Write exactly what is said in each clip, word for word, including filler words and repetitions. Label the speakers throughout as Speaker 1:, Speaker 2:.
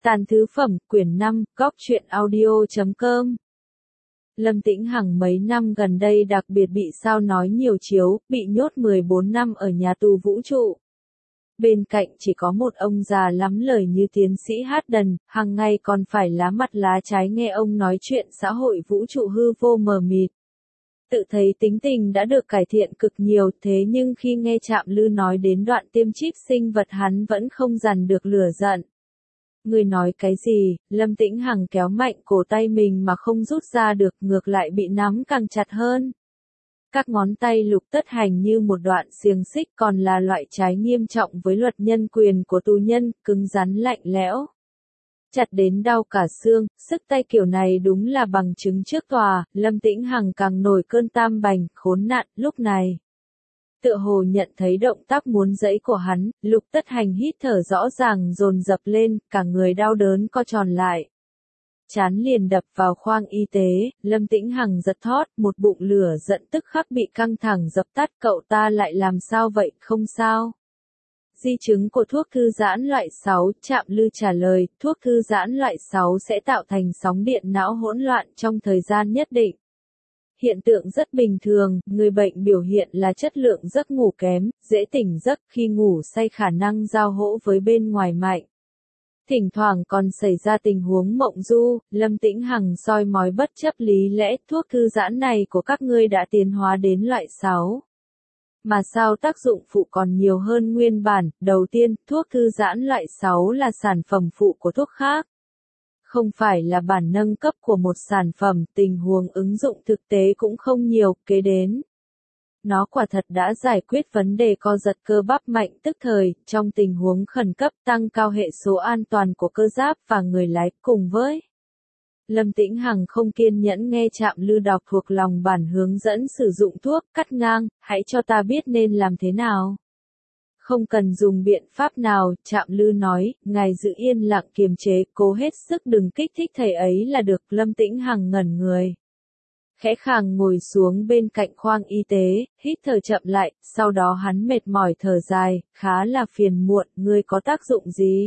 Speaker 1: Tàn thứ phẩm, quyển năm, góc truyện audio chấm com. Lâm Tĩnh Hằng mấy năm gần đây đặc biệt bị sao nói nhiều chiếu, bị nhốt mười bốn năm ở nhà tù vũ trụ. Bên cạnh chỉ có một ông già lắm lời như tiến sĩ Hát Đần, hàng ngày còn phải lá mặt lá trái nghe ông nói chuyện xã hội vũ trụ hư vô mờ mịt. Tự thấy tính tình đã được cải thiện cực nhiều, thế nhưng khi nghe Trạm Lư nói đến đoạn tiêm chip sinh vật hắn vẫn không dằn được lửa giận. Người nói cái gì? Lâm Tĩnh Hằng kéo mạnh cổ tay mình mà không rút ra được, ngược lại bị nắm càng chặt hơn. Các ngón tay Lục Tất Hành như một đoạn xiềng xích, còn là loại trái nghiêm trọng với luật nhân quyền của tù nhân, cứng rắn lạnh lẽo. Chặt đến đau cả xương, sức tay kiểu này đúng là bằng chứng trước tòa. Lâm Tĩnh Hằng càng nổi cơn tam bành, khốn nạn. Lúc này, tựa hồ nhận thấy động tác muốn giãy của hắn, Lục Tất Hành hít thở rõ ràng dồn dập lên, cả người đau đớn co tròn lại. Chán liền đập vào khoang y tế, Lâm Tĩnh Hằng giật thót, một bụng lửa giận tức khắc bị căng thẳng dập tắt. Cậu ta lại làm sao vậy? Không sao. Di chứng của thuốc thư giãn loại sáu, Trạm Lư trả lời, thuốc thư giãn loại sáu sẽ tạo thành sóng điện não hỗn loạn trong thời gian nhất định. Hiện tượng rất bình thường, người bệnh biểu hiện là chất lượng giấc ngủ kém, dễ tỉnh giấc, khi ngủ say khả năng giao hỗ với bên ngoài mạnh. Thỉnh thoảng còn xảy ra tình huống mộng du. Lâm Tĩnh Hằng soi mói bất chấp lý lẽ, thuốc thư giãn này của các ngươi đã tiến hóa đến loại sáu. Mà sao tác dụng phụ còn nhiều hơn nguyên bản? Đầu tiên, thuốc thư giãn loại sáu là sản phẩm phụ của thuốc khác. Không phải là bản nâng cấp của một sản phẩm, tình huống ứng dụng thực tế cũng không nhiều. Kế đến, nó quả thật đã giải quyết vấn đề co giật cơ bắp mạnh tức thời, trong tình huống khẩn cấp tăng cao hệ số an toàn của cơ giáp và người lái, cùng với Lâm Tĩnh Hằng không kiên nhẫn nghe Trạm Lư đọc thuộc lòng bản hướng dẫn sử dụng thuốc, cắt ngang, hãy cho ta biết nên làm thế nào. Không cần dùng biện pháp nào, Trạm Lư nói, ngài giữ yên lặng kiềm chế, cố hết sức đừng kích thích thầy ấy là được. Lâm Tĩnh Hằng ngẩn người, khẽ khàng ngồi xuống bên cạnh khoang y tế, hít thở chậm lại, sau đó hắn mệt mỏi thở dài, khá là phiền muộn, ngươi có tác dụng gì?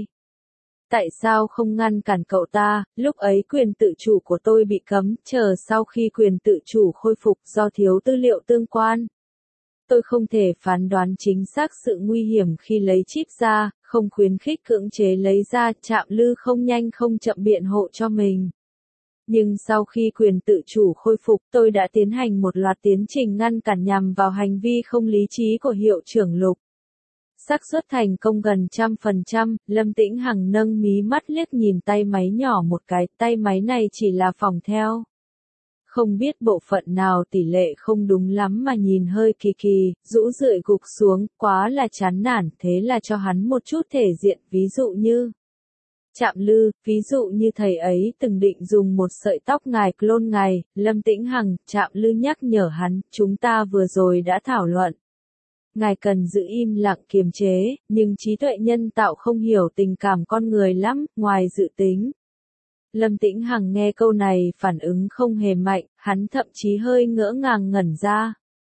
Speaker 1: Tại sao không ngăn cản cậu ta? Lúc ấy quyền tự chủ của tôi bị cấm, chờ sau khi quyền tự chủ khôi phục do thiếu tư liệu tương quan. Tôi không thể phán đoán chính xác sự nguy hiểm khi lấy chip ra, không khuyến khích cưỡng chế lấy ra. Trạm Lư không nhanh không chậm biện hộ cho mình. Nhưng sau khi quyền tự chủ khôi phục, tôi đã tiến hành một loạt tiến trình ngăn cản nhằm vào hành vi không lý trí của hiệu trưởng Lục. Xác suất thành công gần trăm phần trăm. Lâm Tĩnh Hằng nâng mí mắt liếc nhìn tay máy nhỏ một cái, tay máy này chỉ là phòng theo. Không biết bộ phận nào tỷ lệ không đúng lắm mà nhìn hơi kỳ kỳ, rũ rượi gục xuống, quá là chán nản, thế là cho hắn một chút thể diện, ví dụ như Trạm Lư, ví dụ như thầy ấy từng định dùng một sợi tóc ngài clone ngài. Lâm Tĩnh Hằng, Trạm Lư nhắc nhở hắn, chúng ta vừa rồi đã thảo luận. Ngài cần giữ im lặng kiềm chế, nhưng trí tuệ nhân tạo không hiểu tình cảm con người lắm, ngoài dự tính. Lâm Tĩnh Hằng nghe câu này phản ứng không hề mạnh, hắn thậm chí hơi ngỡ ngàng ngẩn ra.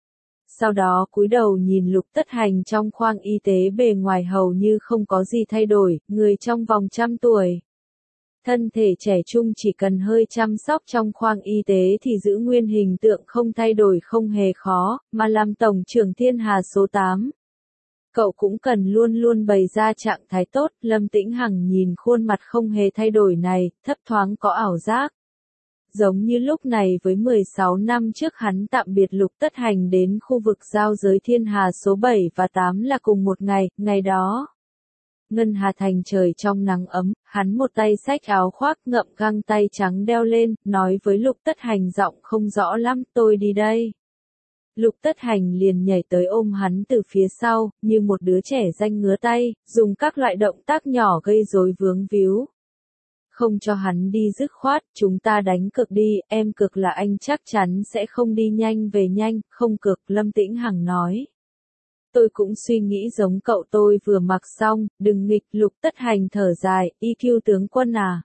Speaker 1: Sau đó cúi đầu nhìn Lục Tất Hành trong khoang y tế, bề ngoài hầu như không có gì thay đổi, người trong vòng trăm tuổi. Thân thể trẻ trung chỉ cần hơi chăm sóc trong khoang y tế thì giữ nguyên hình tượng không thay đổi không hề khó, mà làm tổng trưởng thiên hà số tám. Cậu cũng cần luôn luôn bày ra trạng thái tốt. Lâm Tĩnh Hằng nhìn khuôn mặt không hề thay đổi này, thấp thoáng có ảo giác. Giống như lúc này với mười sáu năm trước hắn tạm biệt Lục Tất Hành đến khu vực giao giới thiên hà số bảy và tám là cùng một ngày, ngày đó. Ngân Hà Thành trời trong nắng ấm, hắn một tay xách áo khoác ngậm găng tay trắng đeo lên, nói với Lục Tất Hành giọng không rõ lắm, tôi đi đây. Lục Tất Hành liền nhảy tới ôm hắn từ phía sau, như một đứa trẻ ranh ngứa tay, dùng các loại động tác nhỏ gây rối vướng víu. Không cho hắn đi dứt khoát, chúng ta đánh cược đi, em cược là anh chắc chắn sẽ không đi nhanh về nhanh, không cược. Lâm Tĩnh Hằng nói. Tôi cũng suy nghĩ giống cậu, tôi vừa mặc xong, đừng nghịch. Lục Tất Hành thở dài, i kiu tướng quân à.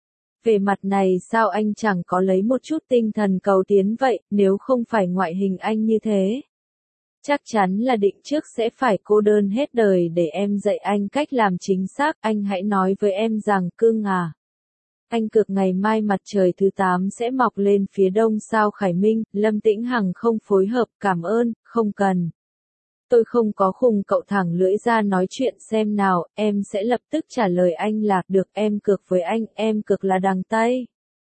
Speaker 1: Về mặt này sao anh chẳng có lấy một chút tinh thần cầu tiến vậy, nếu không phải ngoại hình anh như thế. Chắc chắn là định trước sẽ phải cô đơn hết đời để em dạy anh cách làm chính xác, anh hãy nói với em rằng, cưng à. Anh cược ngày mai mặt trời thứ tám sẽ mọc lên phía đông sao Khải Minh. Lâm Tĩnh Hằng không phối hợp, cảm ơn, không cần. Tôi không có khùng, cậu thẳng lưỡi ra nói chuyện xem nào, em sẽ lập tức trả lời anh là, được, em cược với anh, em cược là đằng Tây.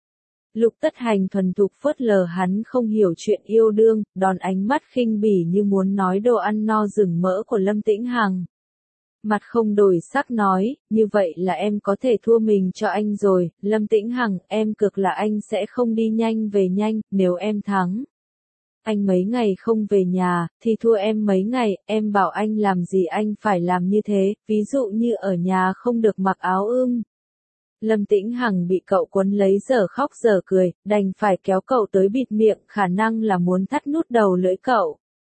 Speaker 1: Lục Tất Hành thuần thục phớt lờ hắn không hiểu chuyện yêu đương, đòn ánh mắt khinh bỉ như muốn nói đồ ăn no rừng mỡ của Lâm Tĩnh Hằng. Mặt không đổi sắc nói, như vậy là em có thể thua mình cho anh rồi, Lâm Tĩnh Hằng, em cược là anh sẽ không đi nhanh về nhanh, nếu em thắng. Anh mấy ngày không về nhà, thì thua em mấy ngày, em bảo anh làm gì anh phải làm như thế, ví dụ như ở nhà không được mặc áo ươm. Lâm Tĩnh Hằng bị cậu quấn lấy giờ khóc giờ cười, đành phải kéo cậu tới bịt miệng, khả năng là muốn thắt nút đầu lưỡi cậu.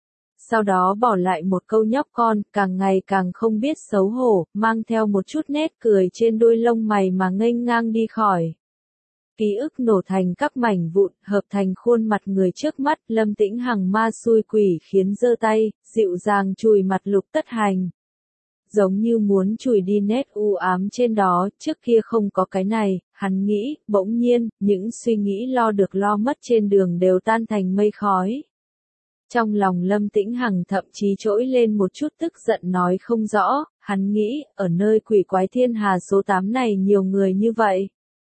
Speaker 1: Sau đó bỏ lại một câu nhóc con, càng ngày càng không biết xấu hổ, mang theo một chút nét cười trên đôi lông mày mà nghênh ngang đi khỏi. Ký ức nổ thành các mảnh vụn, hợp thành khuôn mặt người trước mắt, Lâm Tĩnh Hằng ma xui quỷ khiến giơ tay, dịu dàng chùi mặt Lục Tất Hành. Giống như muốn chùi đi nét u ám trên đó, trước kia không có cái này, hắn nghĩ, bỗng nhiên, những suy nghĩ lo được lo mất trên đường đều tan thành mây khói. Trong lòng Lâm Tĩnh Hằng thậm chí trỗi lên một chút tức giận nói không rõ, hắn nghĩ, ở nơi quỷ quái thiên hà số tám này nhiều người như vậy.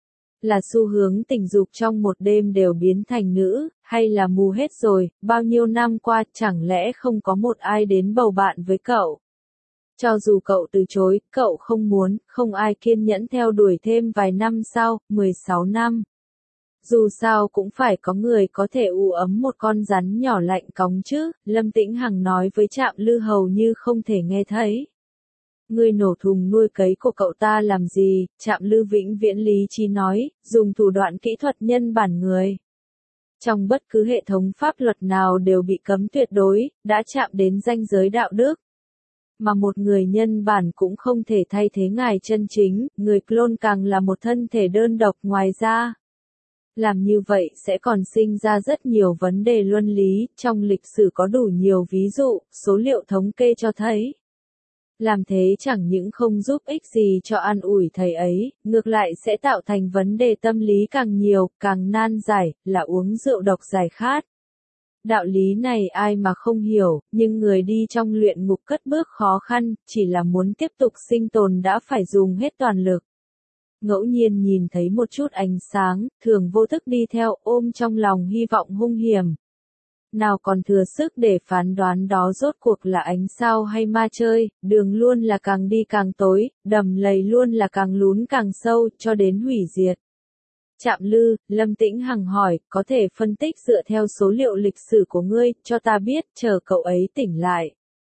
Speaker 1: Là xu hướng tình dục trong một đêm đều biến thành nữ, hay là mù hết rồi, bao nhiêu năm qua chẳng lẽ không có một ai đến bầu bạn với cậu. Cho dù cậu từ chối, cậu không muốn, không ai kiên nhẫn theo đuổi thêm vài năm sau, mười sáu năm. Dù sao cũng phải có người có thể ù ấm một con rắn nhỏ lạnh cóng chứ, Lâm Tĩnh Hằng nói với Trạm Lư hầu như không thể nghe thấy. Ngươi nổ thùng nuôi cấy của cậu ta làm gì, Trạm Lư vĩnh viễn lý trí nói, dùng thủ đoạn kỹ thuật nhân bản người. Trong bất cứ hệ thống pháp luật nào đều bị cấm tuyệt đối, đã chạm đến ranh giới đạo đức. Mà một người nhân bản cũng không thể thay thế ngài chân chính, người clone càng là một thân thể đơn độc ngoài ra. Làm như vậy sẽ còn sinh ra rất nhiều vấn đề luân lý, trong lịch sử có đủ nhiều ví dụ, số liệu thống kê cho thấy. Làm thế chẳng những không giúp ích gì cho an ủi thầy ấy, ngược lại sẽ tạo thành vấn đề tâm lý càng nhiều, càng nan giải, là uống rượu độc giải khát. Đạo lý này ai mà không hiểu, nhưng người đi trong luyện ngục cất bước khó khăn, chỉ là muốn tiếp tục sinh tồn đã phải dùng hết toàn lực. Ngẫu nhiên nhìn thấy một chút ánh sáng, thường vô thức đi theo, ôm trong lòng hy vọng hung hiểm. Nào còn thừa sức để phán đoán đó rốt cuộc là ánh sao hay ma chơi, đường luôn là càng đi càng tối, đầm lầy luôn là càng lún càng sâu, cho đến hủy diệt. Trạm Lư, Lâm Tĩnh Hằng hỏi, có thể phân tích dựa theo số liệu lịch sử của ngươi, cho ta biết, chờ cậu ấy tỉnh lại.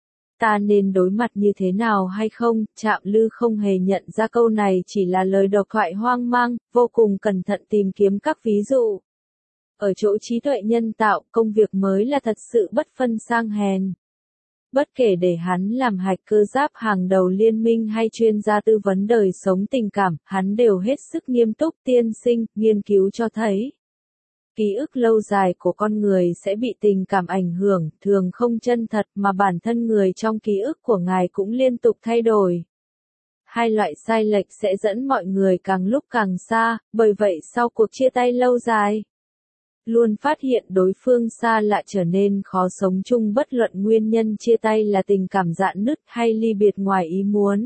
Speaker 1: Ta nên đối mặt như thế nào hay không? Trạm Lư không hề nhận ra câu này chỉ là lời độc thoại hoang mang, vô cùng cẩn thận tìm kiếm các ví dụ. Ở chỗ trí tuệ nhân tạo, công việc mới là thật sự bất phân sang hèn. Bất kể để hắn làm hạch cơ giáp hàng đầu liên minh hay chuyên gia tư vấn đời sống tình cảm, hắn đều hết sức nghiêm túc. Tiên sinh, nghiên cứu cho thấy. Ký ức lâu dài của con người sẽ bị tình cảm ảnh hưởng, thường không chân thật mà bản thân người trong ký ức của ngài cũng liên tục thay đổi. Hai loại sai lệch sẽ dẫn mọi người càng lúc càng xa, bởi vậy sau cuộc chia tay lâu dài, luôn phát hiện đối phương xa lạ trở nên khó sống chung bất luận nguyên nhân chia tay là tình cảm rạn nứt hay ly biệt ngoài ý muốn.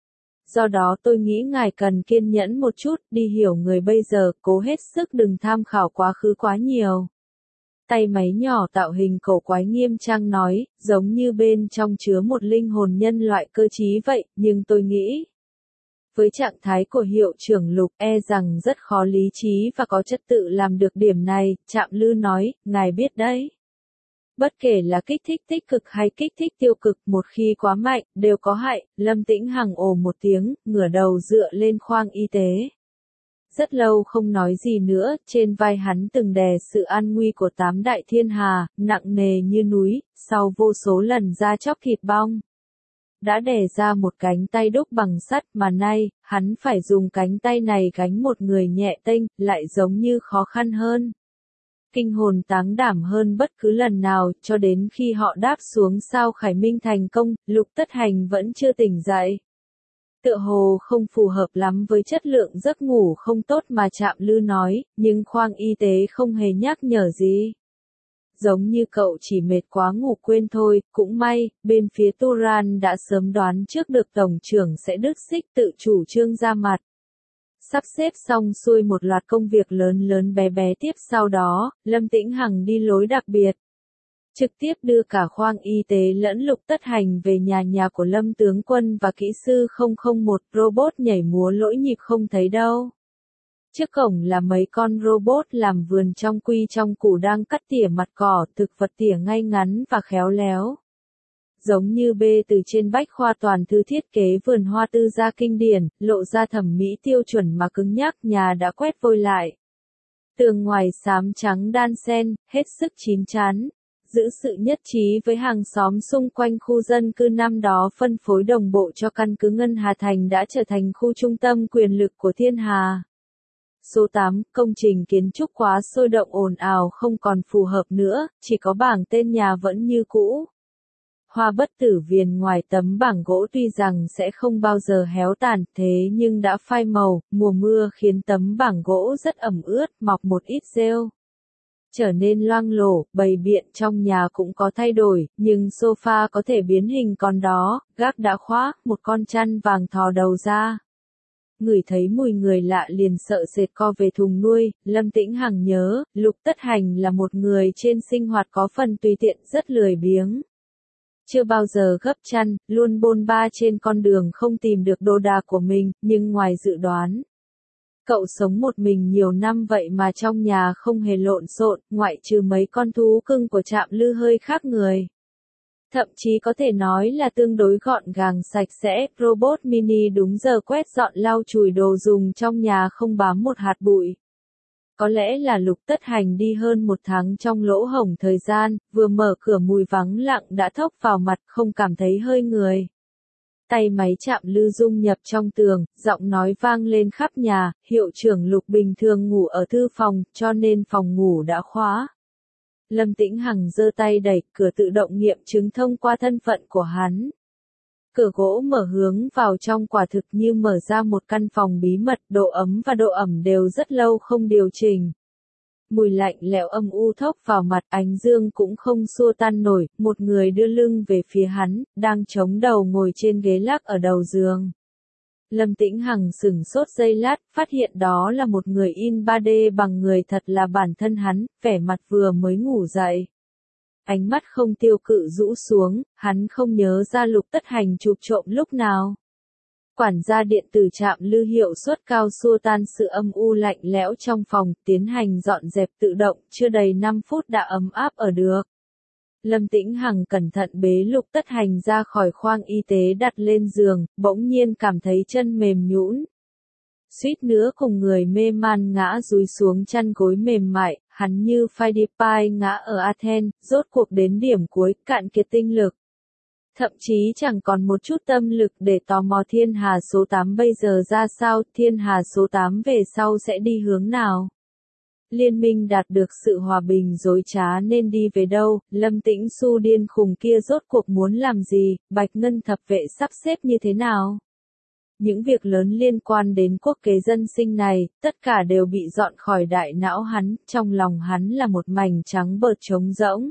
Speaker 1: Do đó tôi nghĩ ngài cần kiên nhẫn một chút, đi hiểu người bây giờ, cố hết sức đừng tham khảo quá khứ quá nhiều. Tay máy nhỏ tạo hình cổ quái nghiêm trang nói, giống như bên trong chứa một linh hồn nhân loại cơ trí vậy, nhưng tôi nghĩ, với trạng thái của hiệu trưởng Lục e rằng rất khó lý trí và có trật tự làm được điểm này, Trạm Lư nói, ngài biết đấy. Bất kể là kích thích tích cực hay kích thích tiêu cực, một khi quá mạnh, đều có hại. Lâm Tĩnh Hằng ồ một tiếng, ngửa đầu dựa lên khoang y tế. Rất lâu không nói gì nữa, trên vai hắn từng đè sự an nguy của tám đại thiên hà, nặng nề như núi, sau vô số lần ra chóc thịt bong. Đã đè ra một cánh tay đúc bằng sắt mà nay, hắn phải dùng cánh tay này gánh một người nhẹ tênh, lại giống như khó khăn hơn. kinh hồn táng đảm hơn bất cứ lần nào, cho đến khi họ đáp xuống sao Khải Minh thành công, Lục Tất Hành vẫn chưa tỉnh dậy. Tựa hồ không phù hợp lắm với chất lượng giấc ngủ không tốt mà Trạm Lư nói, nhưng khoang y tế không hề nhắc nhở gì. Giống như cậu chỉ mệt quá ngủ quên thôi, cũng may, bên phía Turan đã sớm đoán trước được Tổng trưởng sẽ đứt xích tự chủ trương ra mặt. Sắp xếp xong xuôi một loạt công việc lớn lớn bé bé tiếp sau đó, Lâm Tĩnh Hằng đi lối đặc biệt. Trực tiếp đưa cả khoang y tế lẫn Lục Tất Hành về nhà nhà của Lâm tướng quân và kỹ sư không không một robot nhảy múa lỗi nhịp không thấy đâu. Trước cổng là mấy con robot làm vườn trong quy trong củ đang cắt tỉa mặt cỏ, thực vật tỉa ngay ngắn và khéo léo. Giống như bê từ trên bách khoa toàn thư thiết kế vườn hoa tư gia kinh điển, lộ ra thẩm mỹ tiêu chuẩn mà cứng nhắc, nhà đã quét vôi lại. Tường ngoài xám trắng đan xen, hết sức chín chắn. Giữ sự nhất trí với hàng xóm xung quanh khu dân cư năm đó phân phối đồng bộ cho căn cứ Ngân Hà Thành đã trở thành khu trung tâm quyền lực của thiên hà. Số tám, công trình kiến trúc quá sôi động ồn ào không còn phù hợp nữa, chỉ có bảng tên nhà vẫn như cũ. Hoa bất tử viền ngoài tấm bảng gỗ tuy rằng sẽ không bao giờ héo tàn, thế nhưng đã phai màu, mùa mưa khiến tấm bảng gỗ rất ẩm ướt, mọc một ít rêu. Trở nên loang lổ, bày biện trong nhà cũng có thay đổi, nhưng sofa có thể biến hình còn đó, gác đã khoác, một con chăn vàng thò đầu ra. Ngửi thấy mùi người lạ liền sợ sệt co về thùng nuôi, Lâm Tĩnh Hằng nhớ, Lục Tất Hành là một người trên sinh hoạt có phần tùy tiện rất lười biếng. Chưa bao giờ gấp chăn, luôn bôn ba trên con đường không tìm được đồ đạc của mình, nhưng ngoài dự đoán. Cậu sống một mình nhiều năm vậy mà trong nhà không hề lộn xộn, ngoại trừ mấy con thú cưng của Trạm Lư hơi khác người. Thậm chí có thể nói là tương đối gọn gàng sạch sẽ, robot mini đúng giờ quét dọn lau chùi đồ dùng trong nhà không bám một hạt bụi. Có lẽ là Lục Tất Hành đi hơn một tháng trong lỗ hổng thời gian, vừa mở cửa mùi vắng lặng đã thốc vào mặt không cảm thấy hơi người. Tay máy Trạm Lư dung nhập trong tường, giọng nói vang lên khắp nhà, hiệu trưởng Lục bình thường ngủ ở thư phòng, cho nên phòng ngủ đã khóa. Lâm Tĩnh Hằng giơ tay đẩy, cửa tự động nghiệm chứng thông qua thân phận của hắn. Cửa gỗ mở hướng vào trong quả thực như mở ra một căn phòng bí mật, độ ấm và độ ẩm đều rất lâu không điều chỉnh. Mùi lạnh lẽo âm u thốc vào mặt, ánh dương cũng không xua tan nổi, một người đưa lưng về phía hắn, đang chống đầu ngồi trên ghế lắc ở đầu giường. Lâm Tĩnh Hằng sửng sốt giây lát, phát hiện đó là một người in ba D bằng người thật là bản thân hắn, vẻ mặt vừa mới ngủ dậy. Ánh mắt không tiêu cự rũ xuống, hắn không nhớ ra Lục Tất Hành chụp trộm lúc nào. Quản gia điện tử Trạm Lư hiệu suất cao xua tan sự âm u lạnh lẽo trong phòng, tiến hành dọn dẹp tự động, chưa đầy năm phút đã ấm áp ở được. Lâm Tĩnh Hằng cẩn thận bế Lục Tất Hành ra khỏi khoang y tế đặt lên giường, bỗng nhiên cảm thấy chân mềm nhũn. Suýt nữa cùng người mê man ngã rúi xuống chăn gối mềm mại, hắn như Phai ngã ở Athens, rốt cuộc đến điểm cuối, cạn kiệt tinh lực. Thậm chí chẳng còn một chút tâm lực để tò mò thiên hà số tám bây giờ ra sao, thiên hà số tám về sau sẽ đi hướng nào. Liên minh đạt được sự hòa bình dối trá nên đi về đâu, Lâm Tĩnh Xu điên khùng kia rốt cuộc muốn làm gì, Bạch Ngân thập vệ sắp xếp như thế nào. Những việc lớn liên quan đến quốc kế dân sinh này, tất cả đều bị dọn khỏi đại não hắn, trong lòng hắn là một mảnh trắng bợt trống rỗng.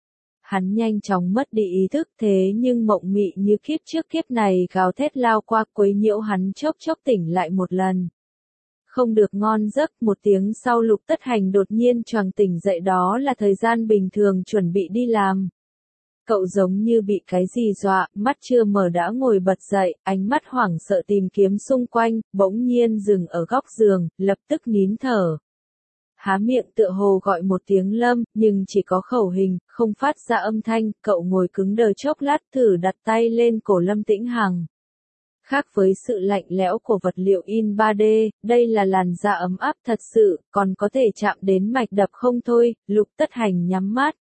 Speaker 1: Hắn nhanh chóng mất đi ý thức thế nhưng mộng mị như kiếp trước kiếp này gào thét lao qua quấy nhiễu hắn chốc chốc tỉnh lại một lần. Không được ngon giấc, một tiếng sau Lục Tất Hành đột nhiên choàng tỉnh dậy, đó là thời gian bình thường chuẩn bị đi làm. Cậu giống như bị cái gì dọa, mắt chưa mở đã ngồi bật dậy, ánh mắt hoảng sợ tìm kiếm xung quanh, bỗng nhiên dừng ở góc giường, lập tức nín thở. Há miệng tựa hồ gọi một tiếng Lâm, nhưng chỉ có khẩu hình, không phát ra âm thanh, cậu ngồi cứng đờ chốc lát thử đặt tay lên cổ Lâm Tĩnh Hằng. Khác với sự lạnh lẽo của vật liệu in ba D, đây là làn da ấm áp thật sự, còn có thể chạm đến mạch đập không thôi, Lục Tất Hành nhắm mắt.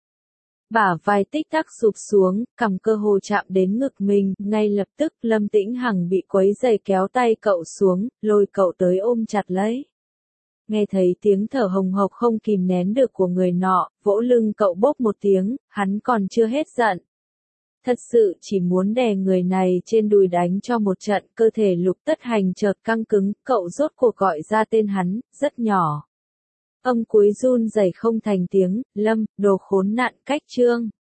Speaker 1: Bả vai tích tắc sụp xuống, cằm cơ hồ chạm đến ngực mình, ngay lập tức Lâm Tĩnh Hằng bị quấy giày kéo tay cậu xuống, lôi cậu tới ôm chặt lấy. nghe thấy tiếng thở hồng hộc không kìm nén được của người nọ, vỗ lưng cậu bốp một tiếng, hắn còn chưa hết giận. Thật sự chỉ muốn đè người này trên đùi đánh cho một trận, cơ thể Lục Tất Hành chợt căng cứng, cậu rốt cuộc gọi ra tên hắn, rất nhỏ. Âm cuối run rẩy không thành tiếng, Lâm, đồ khốn nạn, cách trương.